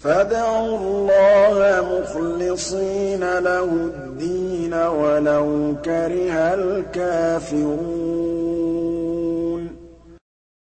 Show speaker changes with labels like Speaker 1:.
Speaker 1: فادعوا اللَّهَ مُخْلِصِينَ لَهُ الدِّينَ وَلَوْ كَرِهَ الْكَافِرُونَ